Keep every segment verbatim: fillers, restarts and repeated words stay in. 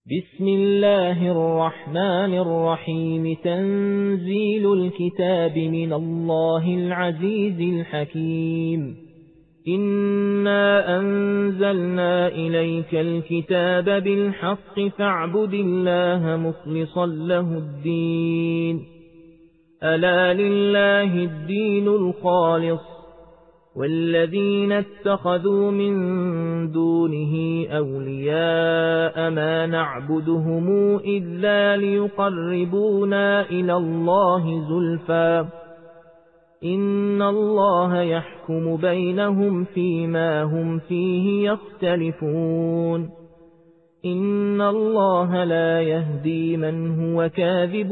بسم الله الرحمن الرحيم تنزيل الكتاب من الله العزيز الحكيم إنا أنزلنا إليك الكتاب بالحق فاعبد الله مخلصا له الدين ألا لله الدين الخالص والذين اتخذوا من دونه أولياء ما نعبدهم إلا ليقربونا إلى الله زلفى إن الله يحكم بينهم فيما هم فيه يختلفون إن الله لا يهدي من هو كاذب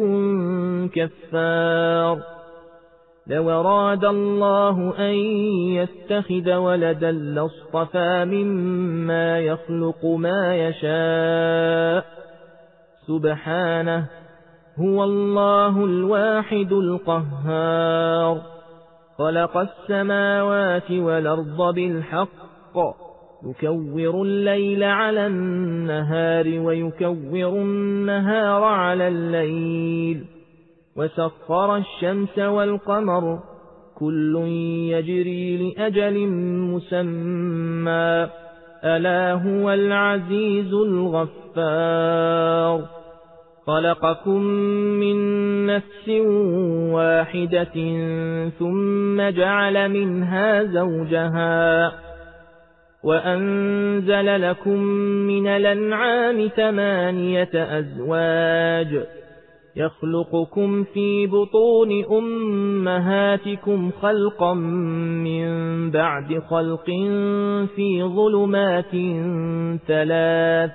كفار لو أراد الله أن يتخذ ولدا لاصطفى مما يخلق ما يشاء سبحانه هو الله الواحد القهار خلق السماوات والأرض بالحق يكور الليل على النهار ويكور النهار على الليل وسخر الشمس والقمر كل يجري لأجل مسمى ألا هو العزيز الغفار خلقكم من نفس واحدة ثم جعل منها زوجها وأنزل لكم من الأنعام ثمانية أزواج يخلقكم في بطون أمهاتكم خلقا من بعد خلق في ظلمات ثلاث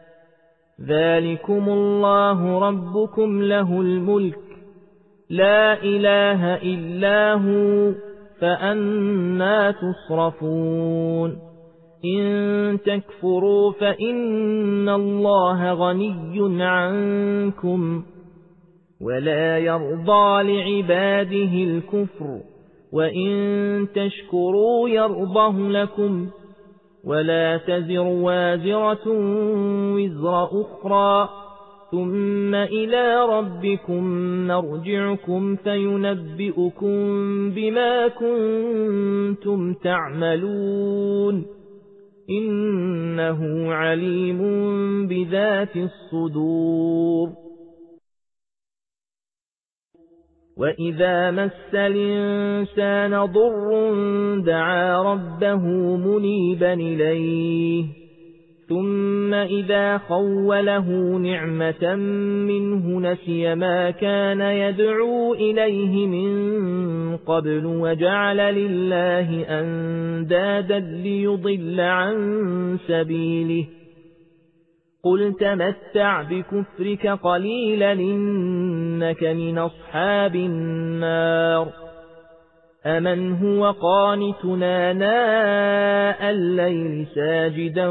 ذلكم الله ربكم له الملك لا إله إلا هو فأنى تصرفون إن تكفروا فإن الله غني عنكم ولا يرضى لعباده الكفر وإن تشكروا يرضه لكم ولا تزر وازرة وزر أخرى ثم إلى ربكم مرجعكم فينبئكم بما كنتم تعملون إنه عليم بذات الصدور وإذا مس الإنسان ضر دعا ربه منيبا إليه ثم إذا خوله نعمة منه نسي ما كان يدعو إليه من قبل وجعل لله أندادا ليضل عن سبيله قل تمتع بكفرك قليلا إنك من أصحاب النار أمن هو قانتنا ناء الليل ساجدا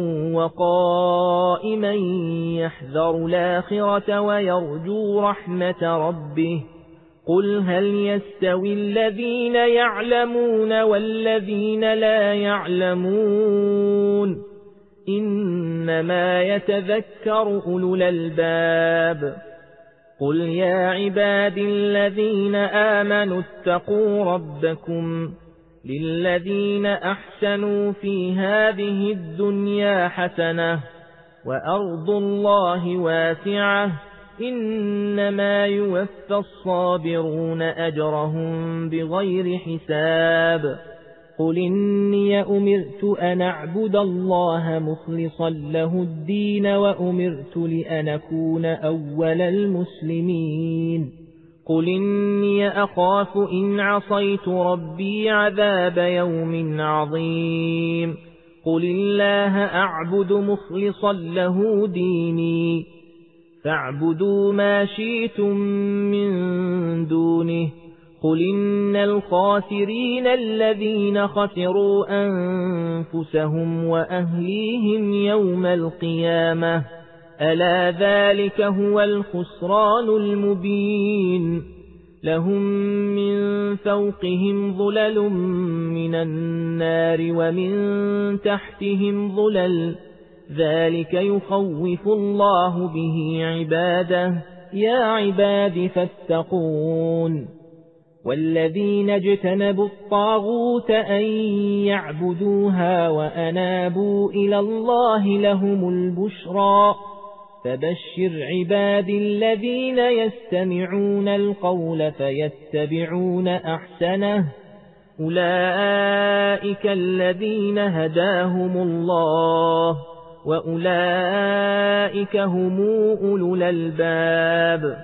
وقائما يحذر الآخرة ويرجو رحمة ربه قل هل يستوي الذين يعلمون والذين لا يعلمون إنما يتذكر أولو الألباب قل يا عباد الذين آمنوا اتقوا ربكم للذين أحسنوا في هذه الدنيا حسنة وأرض الله واسعة إنما يوفى الصابرون أجرهم بغير حساب قل إني أمرت أن أعبد الله مخلصا له الدين وأمرت لأن أكون أول المسلمين قل إني أخاف إن عصيت ربي عذاب يوم عظيم قل الله أعبد مخلصا له ديني فاعبدوا ما شئتم من دونه قل إن الخاسرين الذين خسروا أنفسهم وأهليهم يوم القيامة ألا ذلك هو الخسران المبين لهم من فوقهم ظلل من النار ومن تحتهم ظلل ذلك يخوف الله به عباده يا عباد فاتقون والذين اجتنبوا الطاغوت أن يعبدوها وأنابوا إلى الله لهم البشرى فبشر عباد الذين يستمعون القول فيتبعون أحسنه أولئك الذين هداهم الله وأولئك هم أولو الألباب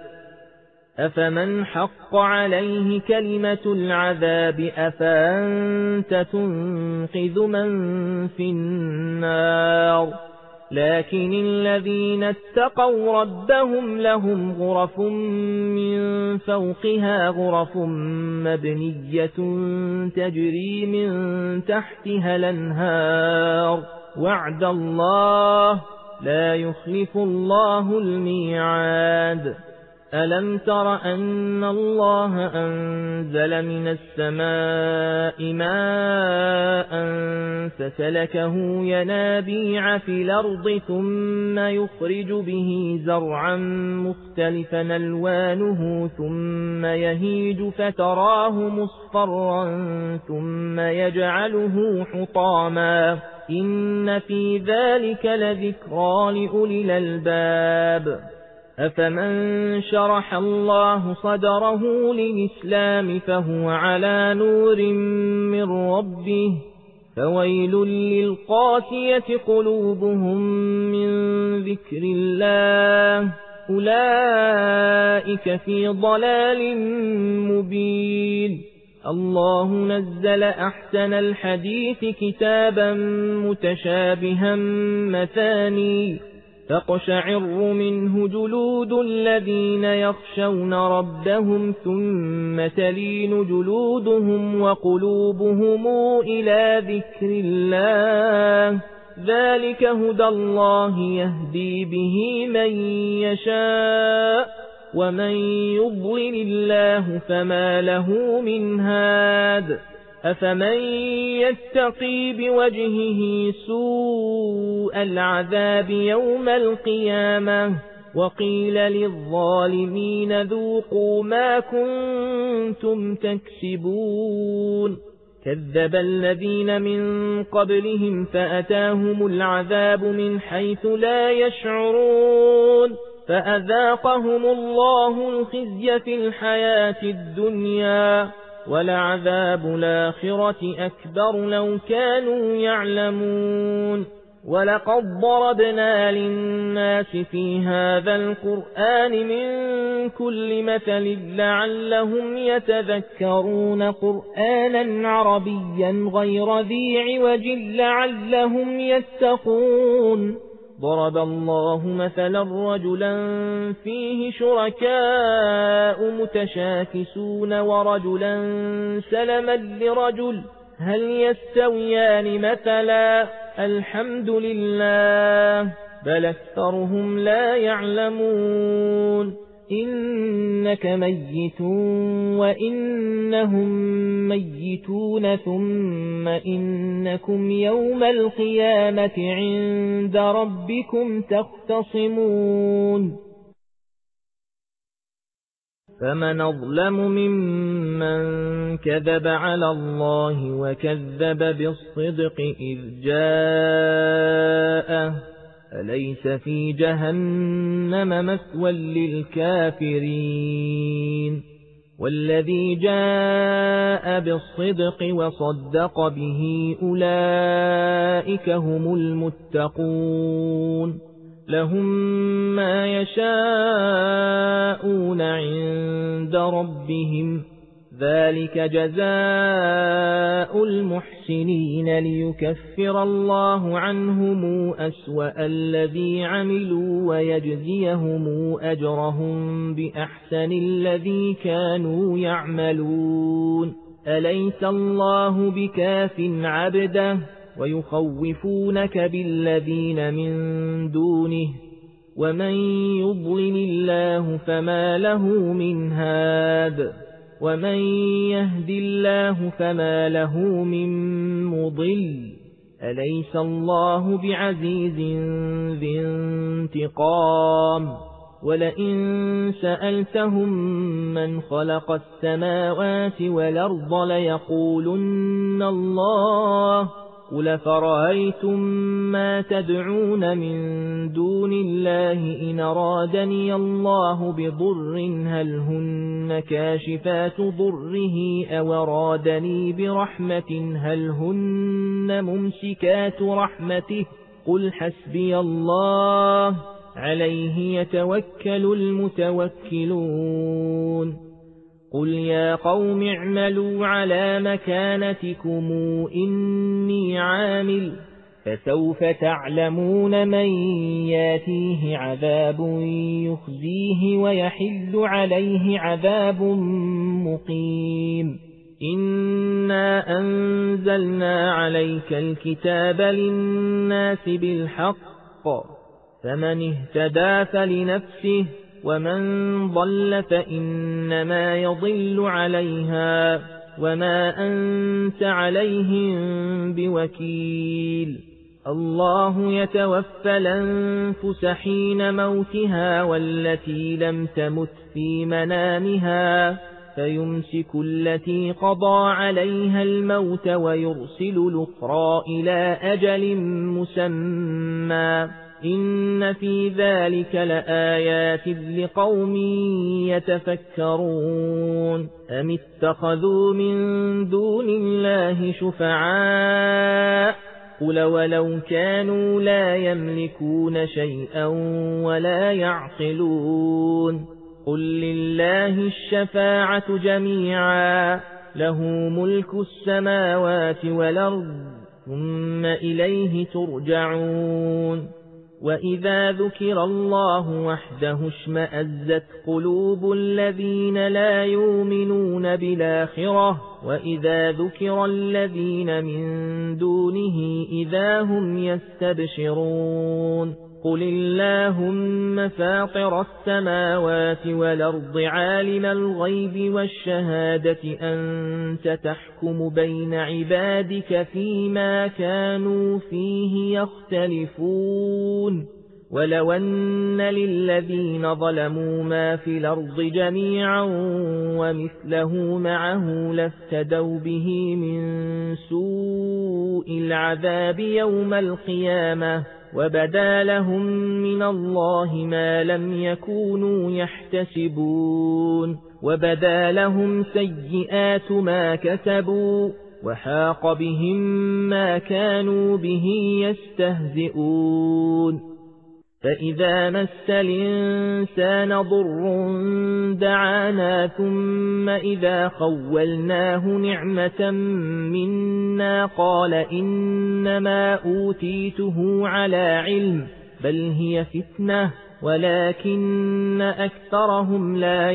أفمن حق عليه كلمة العذاب أفأنت تنقذ من في النار لكن الذين اتقوا ربهم لهم غرف من فوقها غرف مبنية تجري من تحتها الأنهار وعد الله لا يخلف الله الميعاد ألم تر أن الله أنزل من السماء ماء فسلكه ينابيع في الأرض ثم يخرج به زرعا مختلفا ألوانه ثم يهيج فتراه مصفرا ثم يجعله حطاما إن في ذلك لذكرى لأولي الألباب أفمن شرح الله صدره للإسلام فهو على نور من ربه فويل للقاسية قلوبهم من ذكر الله أولئك في ضلال مبين الله نزل أحسن الحديث كتابا متشابها مثاني تقشعر منه جلود الذين يخشون ربهم ثم تلين جلودهم وقلوبهم إلى ذكر الله ذلك هدى الله يهدي به من يشاء ومن يضلل الله فما له من هاد أفمن يتقي بوجهه سوء العذاب يوم القيامة وقيل للظالمين ذوقوا ما كنتم تكسبون كذب الذين من قبلهم فأتاهم العذاب من حيث لا يشعرون فأذاقهم الله الخزي في الحياة الدنيا ولعذاب الآخرة أكبر لو كانوا يعلمون ولقد ضربنا للناس في هذا القرآن من كل مثل لعلهم يتذكرون قرآنا عربيا غير ذي عوج لعلهم يتقون ضرب الله مثلا رجلا فيه شركاء متشاكسون ورجلا سلما لرجل هل يستويان مثلا الحمد لله بل أكثرهم لا يعلمون إنك ميت وإنهم ميتون ثم إنكم يوم القيامة عند ربكم تختصمون فمن أظلم ممن كذب على الله وكذب بالصدق إذ جاءه أليس في جهنم مثوى للكافرين والذي جاء بالصدق وصدق به أولئك هم المتقون لهم ما يشاءون عند ربهم ذلك جزاء المحسنين ليكفر الله عنهم أسوأ الذي عملوا ويجزيهم أجرهم بأحسن الذي كانوا يعملون أليس الله بكاف عبده ويخوفونك بالذين من دونه ومن يضلل الله فما له من هاد ومن يهد الله فما له من مضل أليس الله بعزيز ذي انتقام ولئن سألتهم من خلق السماوات والأرض ليقولن الله قل فرأيتم ما تدعون من دون الله إن أرادني الله بضر هل هن كاشفات ضره أو أرادني برحمة هل هن ممسكات رحمته قل حسبي الله عليه يتوكل المتوكلون قل يا قوم اعملوا على مكانتكم إني عامل فسوف تعلمون من ياتيه عذاب يخزيه ويحل عليه عذاب مقيم إنا أنزلنا عليك الكتاب للناس بالحق فمن اهتدى فلنفسه ومن ضل فإنما يضل عليها وما أنت عليهم بوكيل الله يتوفى الأنفس حين موتها والتي لم تمت في منامها فيمسك التي قضى عليها الموت ويرسل الأخرى إلى أجل مسمى إن في ذلك لآيات لقوم يتفكرون أم اتخذوا من دون الله شفعاء قل ولو كانوا لا يملكون شيئا ولا يعقلون قل لله الشفاعة جميعا له ملك السماوات والأرض ثم إليه ترجعون وإذا ذكر الله وحده اشمأزت قلوب الذين لا يؤمنون بالآخرة وإذا ذكر الذين من دونه إذا هم يستبشرون قل اللهم فاطر السماوات والأرض عالم الغيب والشهادة أنت تحكم بين عبادك فيما كانوا فيه يختلفون ولو أن للذين ظلموا ما في الأرض جميعا ومثله معه لافتدوا به من سوء العذاب يوم القيامة وبدا لهم من الله ما لم يكونوا يحتسبون وبدا لهم سيئات ما كسبوا وحاق بهم ما كانوا به يستهزئون فإذا مس الإنسان ضر دعانا ثم إذا خولناه نعمة منا قال إنما أوتيته على علم بل هي فتنة ولكن أكثرهم لا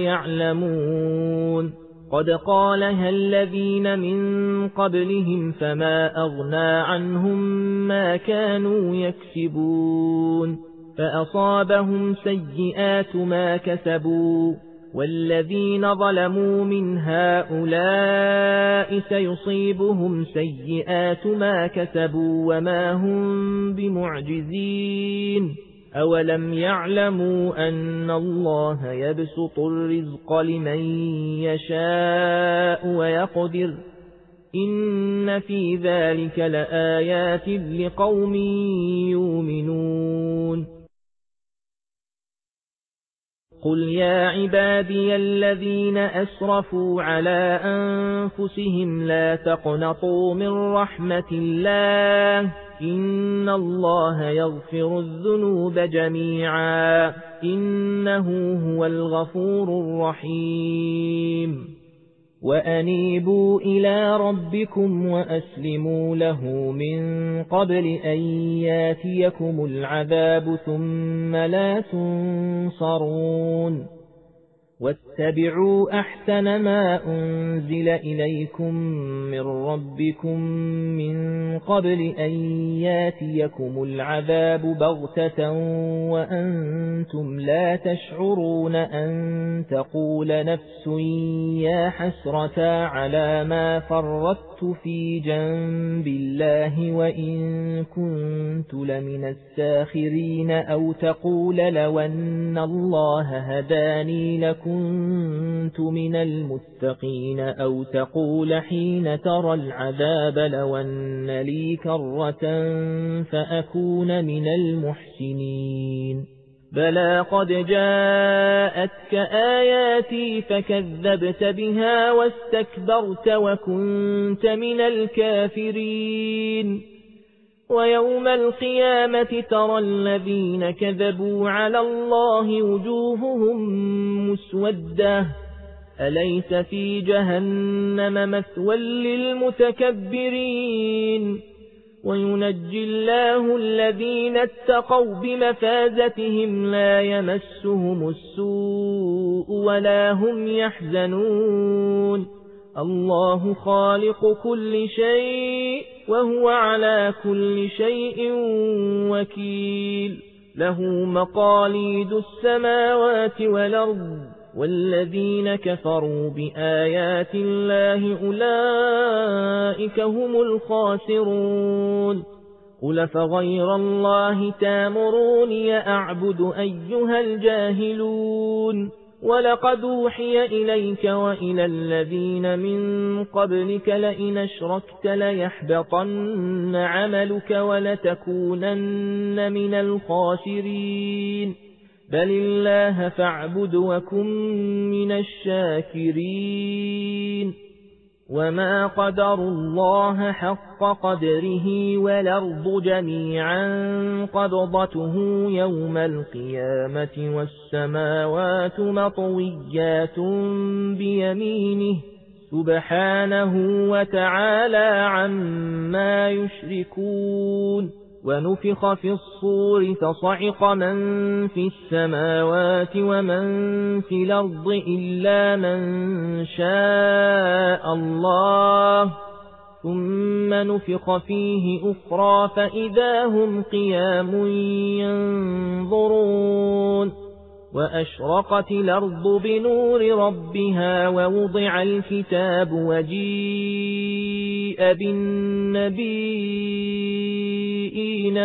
يعلمون قد قالها الذين من قبلهم فما أغنى عنهم ما كانوا يكسبون فأصابهم سيئات ما كسبوا والذين ظلموا من هؤلاء سيصيبهم سيئات ما كسبوا وما هم بمعجزين أولم يعلموا أن الله يبسط الرزق لمن يشاء ويقدر إن في ذلك لآيات لقوم يؤمنون قل يا عبادي الذين أسرفوا على أنفسهم لا تقنطوا من رحمة الله إن الله يغفر الذنوب جميعا إنه هو الغفور الرحيم وأنيبوا إلى ربكم وأسلموا له من قبل أن ياتيكم العذاب ثم لا تنصرون واتبعوا أحسن ما أنزل إليكم من ربكم من قبل أن ياتيكم العذاب بغتة وأنتم لا تشعرون أن تقول نفس يا حسرة على ما فرطت في جنب الله وإن كنت لمن الساخرين أو تقول لو أن الله هداني لكنت من المتقين أو تقول حين ترى العذاب لو أن لي كرة فأكون من المحسنين بلى قد جاءتك آياتي فكذبت بها واستكبرت وكنت من الكافرين ويوم القيامة ترى الذين كذبوا على الله وجوههم مسودة أليس في جهنم مثوى للمتكبرين وينجي الله الذين اتقوا بمفازتهم لا يمسهم السوء ولا هم يحزنون الله خالق كل شيء وهو على كل شيء وكيل له مقاليد السماوات والأرض والذين كفروا بآيات الله أولئك هم الخاسرون قل فغير الله تامروني أعبد أيها الجاهلون ولقد أوحي إليك وإلى الذين من قبلك لئن أشركت ليحبطن عملك ولتكونن من الخاسرين بل الله فاعبد وكن من الشاكرين وما قدر الله حق قدره والأرض جميعا قبضته يوم القيامة والسماوات مطويات بيمينه سبحانه وتعالى عما يشركون ونفخ في الصور فصعق من في السماوات ومن في الأرض إلا من شاء الله ثم نفخ فيه أخرى فإذا هم قيام ينظرون وأشرقت الأرض بنور ربها ووضع الكتاب وجيء بالنبيين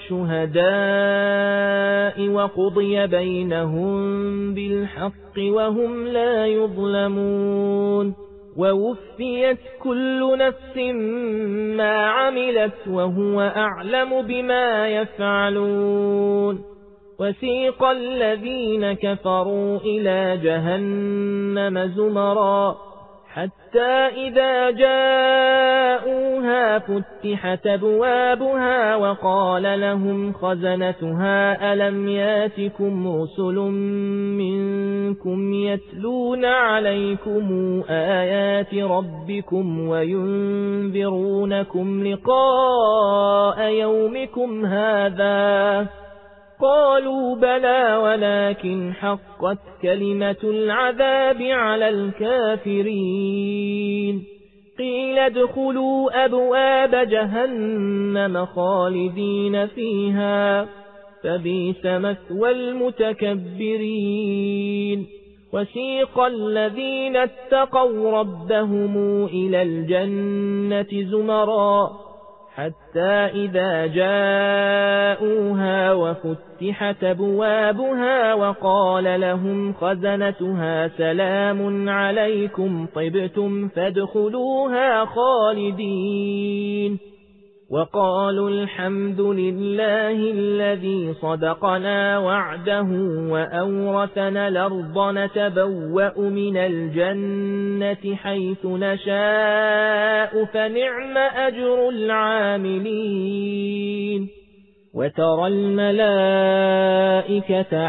والشهداء وقضي بينهم بالحق وهم لا يظلمون ووفيت كل نفس ما عملت وهو أعلم بما يفعلون وسيق الذين كفروا إلى جهنم زمرا حتى إذا جاءوها فتحت أبوابها وقال لهم خزنتها ألم ياتكم رسل منكم يتلون عليكم آيات ربكم وينذرونكم لقاء يومكم هذا قالوا بلى ولكن حقت كلمة العذاب على الكافرين قيل ادخلوا أبواب جهنم خالدين فيها فبئس مثوى المتكبرين وسيق الذين اتقوا ربهم إلى الجنة زمرا حتى إذا جاءوها وفتحت أبوابها وقال لهم خزنتها سلام عليكم طبتم فادخلوها خالدين وقالوا الحمد لله الذي صدقنا وعده وأورثنا الأرض نتبوأ من الجنة حيث نشاء فنعم أجر العاملين وترى الملائكة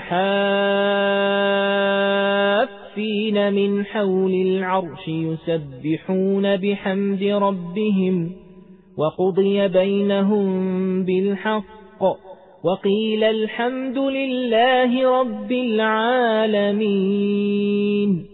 حافين من حول العرش يسبحون بحمد ربهم وقضي بينهم بالحق وقيل الحمد لله رب العالمين.